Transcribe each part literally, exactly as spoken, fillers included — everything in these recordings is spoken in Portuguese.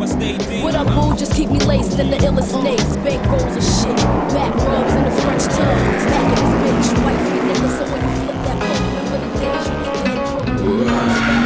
What up, boo? Just keep me laced in the illest snakes. Bank rolls of shit. Back rubs in the French tub. Back in this bitch. White free nigga, so when you flip that book, remember the days you get that drunk.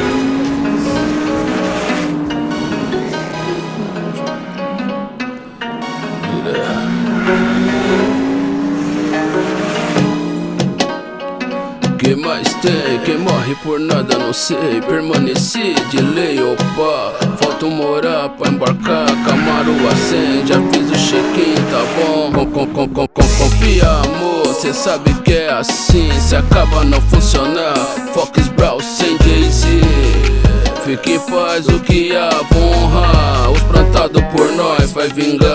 Que mais tem? Quem morre por nada não sei. Permaneci de lei, opa. Falta uma hora pra embarcar. Camaro acende, já fiz o check-in, tá bom? Com, com, com, com, com, confia, amor, cê sabe que é assim. Se acaba não funcionar, Fox Brown sem Jay-Z. Fique em paz, o que há honra. Os plantados por nós vai vingar.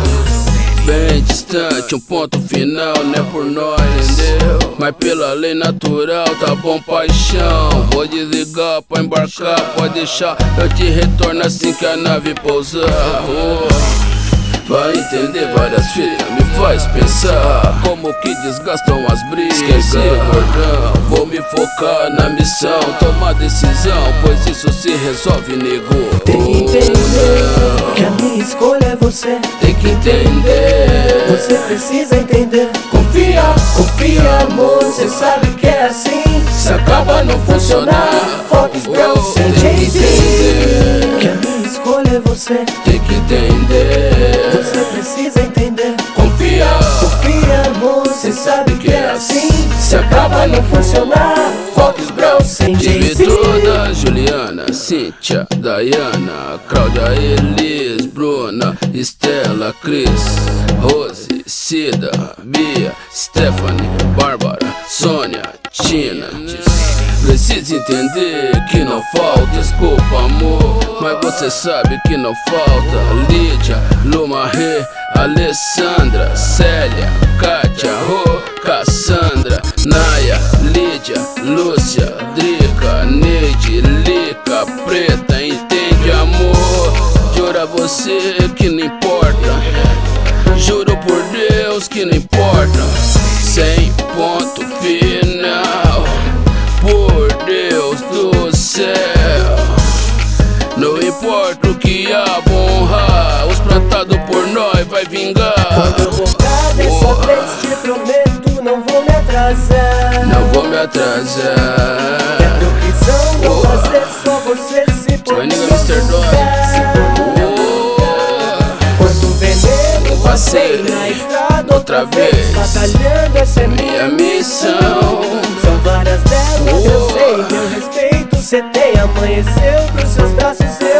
Bem distante, um ponto final, não é por nós, entendeu? Mas pela lei natural, tá bom, paixão. Vou desligar pra embarcar, pode deixar, eu te retorno assim que a nave pousar. Oh, vai entender várias fitas, me faz pensar como que desgastam as brigas. Esqueci, gordão, vou me focar na missão. Tomar decisão, pois isso se resolve, nego. Tem que entender que a minha escolha é você. Tem que entender, você precisa entender. confia, Confia, amor, cê sabe que é assim. se acaba não funcionar, Fox Brown sem tem que Jay-Z. entender, Que a minha escolha é você. tem que entender, Você precisa entender. confia, Confia, amor, cê sabe que é assim. se acaba não funcionar, Fox Brown sem tive Jay-Z. toda Juliana, Cíntia, Dayana, Cláudia, Elis, Bruna, Estela, Cris, Rose, Cida, Bia, Stephanie, Bárbara, Sônia, Tina. Precisa entender que não falta, desculpa amor, mas você sabe que não falta. Lídia, Lumaré, Alessandra, Célia, Kátia, Rô, Cassandra, Naya, Lídia, Lúcia, Drica, Neide, Lica, Preta, entende amor? Jura você que não importa, juro por Deus que não importa. Sem ponto final, por Deus do céu. Não importa o que há, honra. Os plantados por nós vai vingar. Quando eu voltar dessa Oh, vez, te prometo, não vou me atrasar. não vou me atrasar. É profissão não Oh, fazer só você se pôr my no nigga meu mister Dog. lugar. Oh, Quanto veneno passei passei na estrada outra vez, vez. batalhando, essa é minha minha missão. São várias delas, eu Oh, sei, meu respeito cê tem. Amanheceu pros seus braços, eu